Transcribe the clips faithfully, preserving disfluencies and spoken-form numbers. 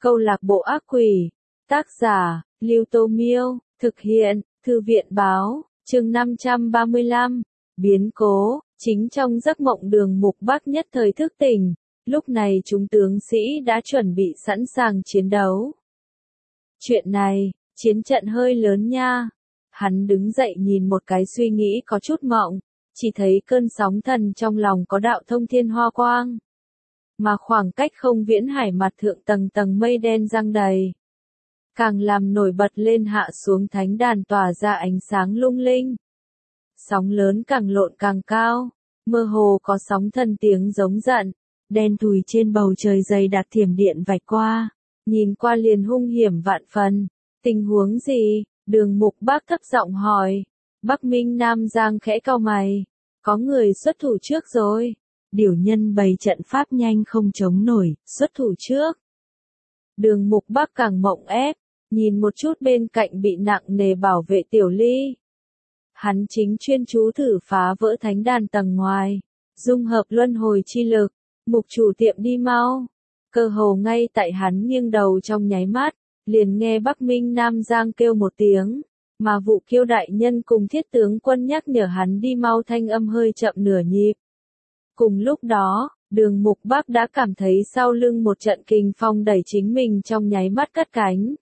Câu lạc bộ ác quỷ. Tác giả, Lưu Tô Miêu. Thực hiện, Thư viện Báo. Chương năm trăm ba mươi lăm. Biến cố. Chính trong giấc mộng Đường Mục Bắc nhất thời thức tỉnh. Lúc này chúng tướng sĩ đã chuẩn bị sẵn sàng chiến đấu. Chuyện này, chiến trận hơi lớn nha. Hắn đứng dậy nhìn một cái suy nghĩ có chút mộng. Chỉ thấy cơn sóng thần trong lòng có đạo thông thiên hoa quang. Mà khoảng cách không viễn hải mặt thượng tầng tầng mây đen giăng đầy. Càng làm nổi bật lên hạ xuống thánh đàn tỏa ra ánh sáng lung linh. Sóng lớn càng lộn càng cao, mơ hồ có sóng thần tiếng giống giận, đen thùi trên bầu trời dày đặc thiểm điện vạch qua, nhìn qua liền hung hiểm vạn phần. Tình huống gì? Đường Mục Bắc thấp giọng hỏi. Bắc Minh Nam Giang khẽ cau mày, có người xuất thủ trước rồi. Điểu nhân bày trận pháp nhanh không chống nổi, xuất thủ trước. Đường Mục Bắc càng mộng ép, nhìn một chút bên cạnh bị nặng nề bảo vệ Tiểu Ly. Hắn chính chuyên chú thử phá vỡ thánh đàn tầng ngoài, dung hợp luân hồi chi lực. Mục chủ tiệm đi mau. Cơ hồ ngay tại hắn nghiêng đầu trong nháy mắt, liền nghe Bắc Minh Nam Giang kêu một tiếng, mà Vụ Kiêu đại nhân cùng Thiết tướng quân nhắc nhở hắn đi mau thanh âm hơi chậm nửa nhịp. Cùng lúc đó, Đường Mục Bắc đã cảm thấy sau lưng một trận kình phong đẩy chính mình trong nháy mắt cất cánh.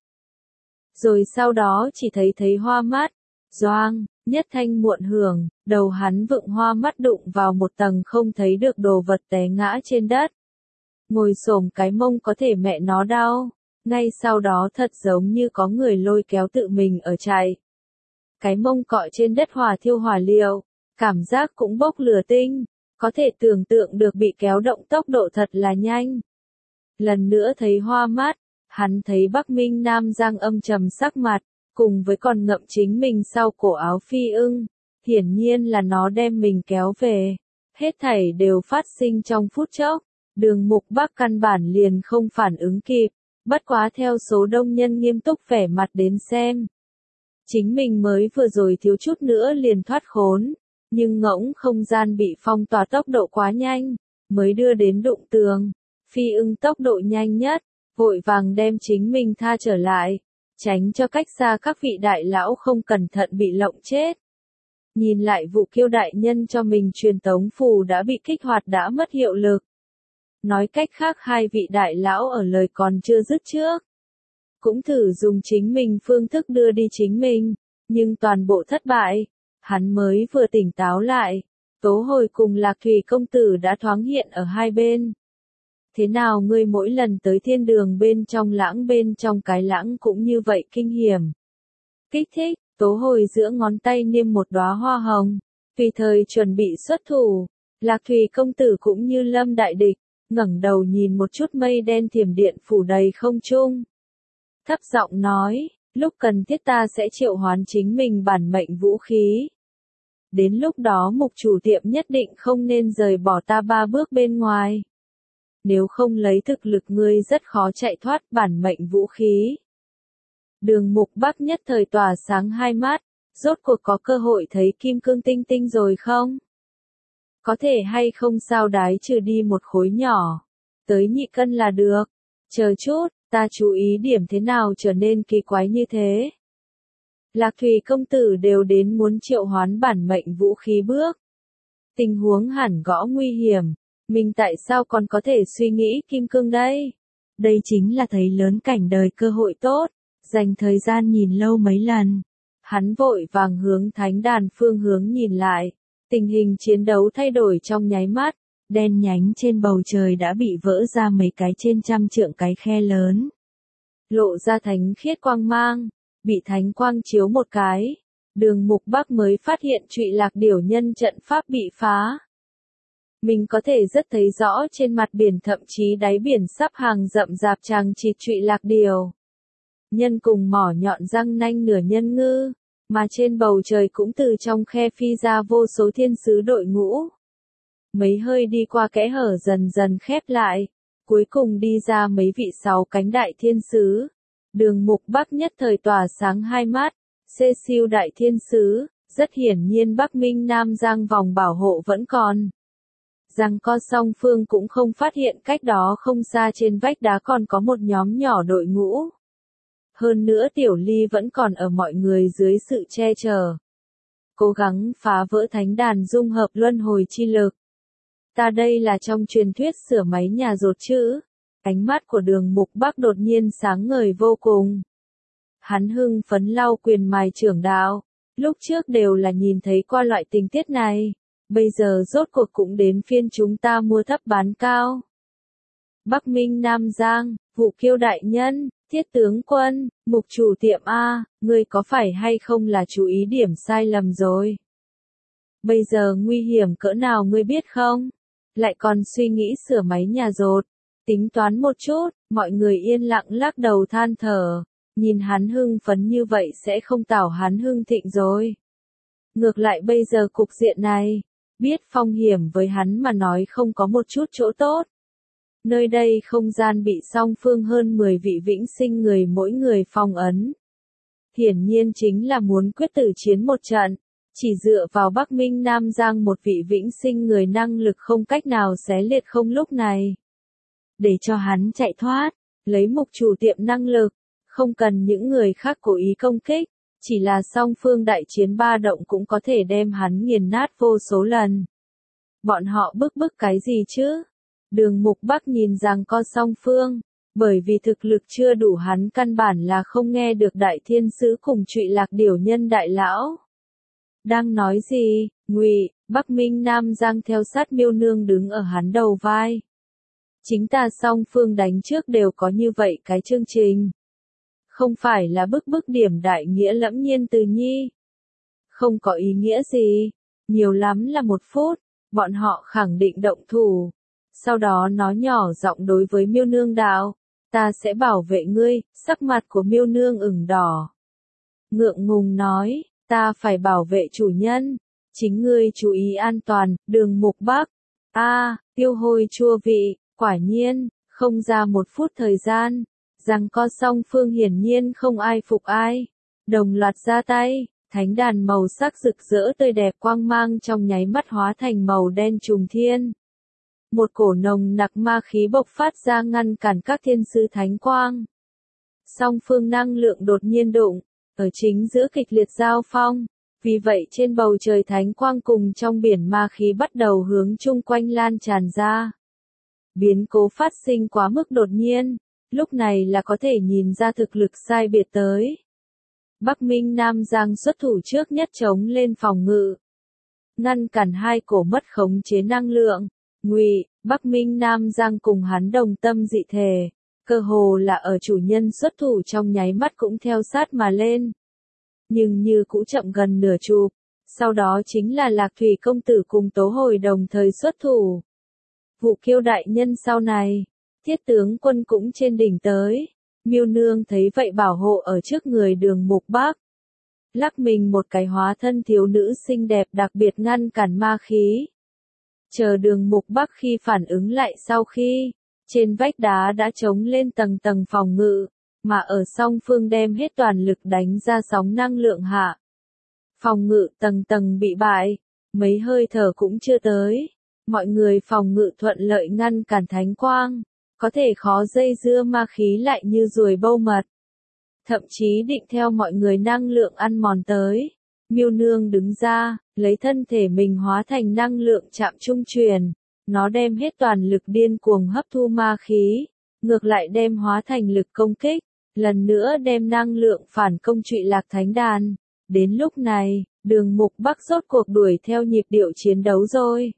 Rồi sau đó chỉ thấy thấy hoa mắt, doang, nhất thanh muộn hưởng, đầu hắn vựng hoa mắt đụng vào một tầng không thấy được đồ vật té ngã trên đất. Ngồi xổm cái mông có thể mẹ nó đau, ngay sau đó thật giống như có người lôi kéo tự mình ở chạy. Cái mông cọ trên đất hỏa thiêu hỏa liệu, cảm giác cũng bốc lửa tinh. Có thể tưởng tượng được bị kéo động tốc độ thật là nhanh. Lần nữa thấy hoa mắt, hắn thấy Bắc Minh Nam Giang âm trầm sắc mặt, cùng với còn ngậm chính mình sau cổ áo phi ưng. Hiển nhiên là nó đem mình kéo về. Hết thảy đều phát sinh trong phút chốc. Đường Mục Bắc căn bản liền không phản ứng kịp. Bất quá theo số đông nhân nghiêm túc vẻ mặt đến xem. Chính mình mới vừa rồi thiếu chút nữa liền thoát khốn. Nhưng ngỗng không gian bị phong tỏa tốc độ quá nhanh, mới đưa đến đụng tường. Phi ưng tốc độ nhanh nhất, vội vàng đem chính mình tha trở lại, tránh cho cách xa các vị đại lão không cẩn thận bị lộng chết. Nhìn lại Vụ Kiêu đại nhân cho mình truyền tống phù đã bị kích hoạt đã mất hiệu lực. Nói cách khác hai vị đại lão ở lời còn chưa dứt trước. Cũng thử dùng chính mình phương thức đưa đi chính mình, nhưng toàn bộ thất bại. Hắn mới vừa tỉnh táo lại, Tố Hồi cùng Lạc Thủy công tử đã thoáng hiện ở hai bên. Thế nào ngươi mỗi lần tới thiên đường bên trong lãng bên trong cái lãng cũng như vậy kinh hiểm. Kích thích, Tố Hồi giữa ngón tay niêm một đóa hoa hồng, tùy thời chuẩn bị xuất thủ. Lạc Thủy công tử cũng như lâm đại địch, ngẩng đầu nhìn một chút mây đen thiểm điện phủ đầy không trung. Thấp giọng nói, lúc cần thiết ta sẽ triệu hoán chính mình bản mệnh vũ khí. Đến lúc đó mục chủ tiệm nhất định không nên rời bỏ ta ba bước bên ngoài. Nếu không lấy thực lực ngươi rất khó chạy thoát bản mệnh vũ khí. Đường Mục Bắc nhất thời tỏa sáng hai mắt, rốt cuộc có cơ hội thấy kim cương tinh tinh rồi không? Có thể hay không sao đái trừ đi một khối nhỏ, tới nhị cân là được. Chờ chút, ta chú ý điểm thế nào trở nên kỳ quái như thế? Lạc Thủy công tử đều đến muốn triệu hoán bản mệnh vũ khí bước. Tình huống hẳn gõ nguy hiểm, mình tại sao còn có thể suy nghĩ kim cương đây? Đây chính là thấy lớn cảnh đời cơ hội tốt, dành thời gian nhìn lâu mấy lần. Hắn vội vàng hướng thánh đàn phương hướng nhìn lại, tình hình chiến đấu thay đổi trong nháy mắt, đen nhánh trên bầu trời đã bị vỡ ra mấy cái trên trăm trượng cái khe lớn. Lộ ra thánh khiết quang mang. Bị thánh quang chiếu một cái, Đường Mục Bắc mới phát hiện Trụy Lạc Điểu nhân trận pháp bị phá. Mình có thể rất thấy rõ trên mặt biển thậm chí đáy biển sắp hàng rậm rạp chằng chịt Trụy Lạc Điểu. Nhân cùng mỏ nhọn răng nanh nửa nhân ngư, mà trên bầu trời cũng từ trong khe phi ra vô số thiên sứ đội ngũ. Mấy hơi đi qua kẽ hở dần dần khép lại, cuối cùng đi ra mấy vị sáu cánh đại thiên sứ. Đường Mục Bắc nhất thời tỏa sáng hai mắt, xê siêu đại thiên sứ, rất hiển nhiên Bắc Minh Nam Giang vòng bảo hộ vẫn còn. Giằng co song phương cũng không phát hiện cách đó không xa trên vách đá còn có một nhóm nhỏ đội ngũ. Hơn nữa Tiểu Ly vẫn còn ở mọi người dưới sự che chở. Cố gắng phá vỡ thánh đàn dung hợp luân hồi chi lực. Ta đây là trong truyền thuyết sửa máy nhà rột chứ. Ánh mắt của Đường Mục Bắc đột nhiên sáng ngời vô cùng. Hắn hưng phấn lau quyền mài trưởng đạo. Lúc trước đều là nhìn thấy qua loại tình tiết này. Bây giờ rốt cuộc cũng đến phiên chúng ta mua thấp bán cao. Bắc Minh Nam Giang, Vũ Kiêu đại nhân, Thiết tướng quân, Mục chủ tiệm A, ngươi có phải hay không là chú ý điểm sai lầm rồi? Bây giờ nguy hiểm cỡ nào ngươi biết không? Lại còn suy nghĩ sửa máy nhà rột. Tính toán một chút, mọi người yên lặng lắc đầu than thở. Nhìn hắn hưng phấn như vậy sẽ không tảo hắn hưng thịnh rồi. Ngược lại bây giờ cục diện này, biết phong hiểm với hắn mà nói không có một chút chỗ tốt. Nơi đây không gian bị song phương hơn mười vị vĩnh sinh người mỗi người phong ấn. Hiển nhiên chính là muốn quyết tử chiến một trận. Chỉ dựa vào Bắc Minh Nam Giang một vị vĩnh sinh người năng lực không cách nào xé liệt không lúc này. Để cho hắn chạy thoát, lấy Mục chủ tiệm năng lực, không cần những người khác cố ý công kích, chỉ là song phương đại chiến ba động cũng có thể đem hắn nghiền nát vô số lần. Bọn họ bức bức cái gì chứ? Đường Mục Bắc nhìn rằng co song phương, bởi vì thực lực chưa đủ hắn căn bản là không nghe được đại thiên sứ cùng Trụy Lạc Điểu Nhân đại lão. Đang nói gì? Ngụy, Bắc Minh Nam Giang theo sát Miêu Nương đứng ở hắn đầu vai. Chính ta song phương đánh trước đều có như vậy cái chương trình. Không phải là bức bức điểm đại nghĩa lẫm nhiên từ nhi. Không có ý nghĩa gì. Nhiều lắm là một phút, bọn họ khẳng định động thủ. Sau đó nó nhỏ giọng đối với Miêu Nương đạo, ta sẽ bảo vệ ngươi, sắc mặt của Miêu Nương ửng đỏ. Ngượng ngùng nói, ta phải bảo vệ chủ nhân, chính ngươi chú ý an toàn, Đường Mục Bắc. A, à, tiêu hôi chua vị, quả nhiên, không ra một phút thời gian, giằng co song phương hiển nhiên không ai phục ai. Đồng loạt ra tay, thánh đàn màu sắc rực rỡ tươi đẹp quang mang trong nháy mắt hóa thành màu đen trùng thiên. Một cổ nồng nặc ma khí bộc phát ra ngăn cản các thiên sứ thánh quang. Song phương năng lượng đột nhiên đụng, ở chính giữa kịch liệt giao phong, vì vậy trên bầu trời thánh quang cùng trong biển ma khí bắt đầu hướng chung quanh lan tràn ra. Biến cố phát sinh quá mức đột nhiên, lúc này là có thể nhìn ra thực lực sai biệt tới. Bắc Minh Nam Giang xuất thủ trước nhất chống lên phòng ngự, ngăn cản hai cổ mất khống chế năng lượng. Ngụy, Bắc Minh Nam Giang cùng hắn đồng tâm dị thể, cơ hồ là ở chủ nhân xuất thủ trong nháy mắt cũng theo sát mà lên. Nhưng như cũ chậm gần nửa chục, sau đó chính là Lạc Thủy công tử cùng Tố Hồi đồng thời xuất thủ. Vũ Kiêu đại nhân sau này, Thiết tướng quân cũng trên đỉnh tới. Miêu Nương thấy vậy bảo hộ ở trước người Đường Mục Bắc. Lắc mình một cái hóa thân thiếu nữ xinh đẹp đặc biệt ngăn cản ma khí. Chờ Đường Mục Bắc khi phản ứng lại sau khi, trên vách đá đã trống lên tầng tầng phòng ngự, mà ở song phương đem hết toàn lực đánh ra sóng năng lượng hạ. Phòng ngự tầng tầng bị bại, mấy hơi thở cũng chưa tới. Mọi người phòng ngự thuận lợi ngăn cản thánh quang, có thể khó dây dưa ma khí lại như ruồi bâu mật. Thậm chí định theo mọi người năng lượng ăn mòn tới. Miêu Nương đứng ra, lấy thân thể mình hóa thành năng lượng chạm trung truyền. Nó đem hết toàn lực điên cuồng hấp thu ma khí, ngược lại đem hóa thành lực công kích, lần nữa đem năng lượng phản công Trụy Lạc thánh đàn. Đến lúc này, Đường Mục Bắc rốt cuộc đuổi theo nhịp điệu chiến đấu rồi.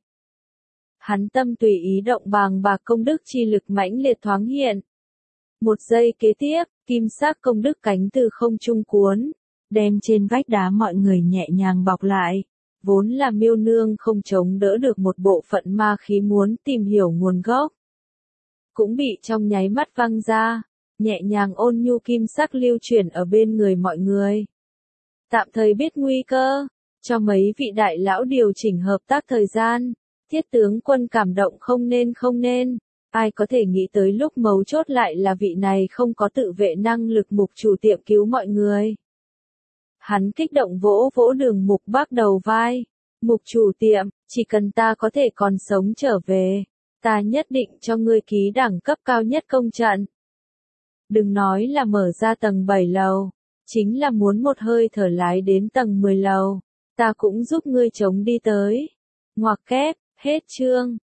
Hắn tâm tùy ý động bàng bạc công đức chi lực mãnh liệt thoáng hiện. Một giây kế tiếp, kim sắc công đức cánh từ không trung cuốn, đem trên vách đá mọi người nhẹ nhàng bọc lại. Vốn là Miêu Nương không chống đỡ được một bộ phận ma khí muốn tìm hiểu nguồn gốc. Cũng bị trong nháy mắt văng ra, nhẹ nhàng ôn nhu kim sắc lưu chuyển ở bên người mọi người. Tạm thời biết nguy cơ, cho mấy vị đại lão điều chỉnh hợp tác thời gian. Thiết tướng quân cảm động không nên không nên, ai có thể nghĩ tới lúc mấu chốt lại là vị này không có tự vệ năng lực Mục chủ tiệm cứu mọi người. Hắn kích động vỗ vỗ Đường Mục Bắc đầu vai, Mục chủ tiệm, chỉ cần ta có thể còn sống trở về, ta nhất định cho ngươi ký đẳng cấp cao nhất công trận. Đừng nói là mở ra tầng bảy lầu, chính là muốn một hơi thở lái đến tầng mười lầu, ta cũng giúp ngươi chống đi tới. Ngoặc kép, hết chương.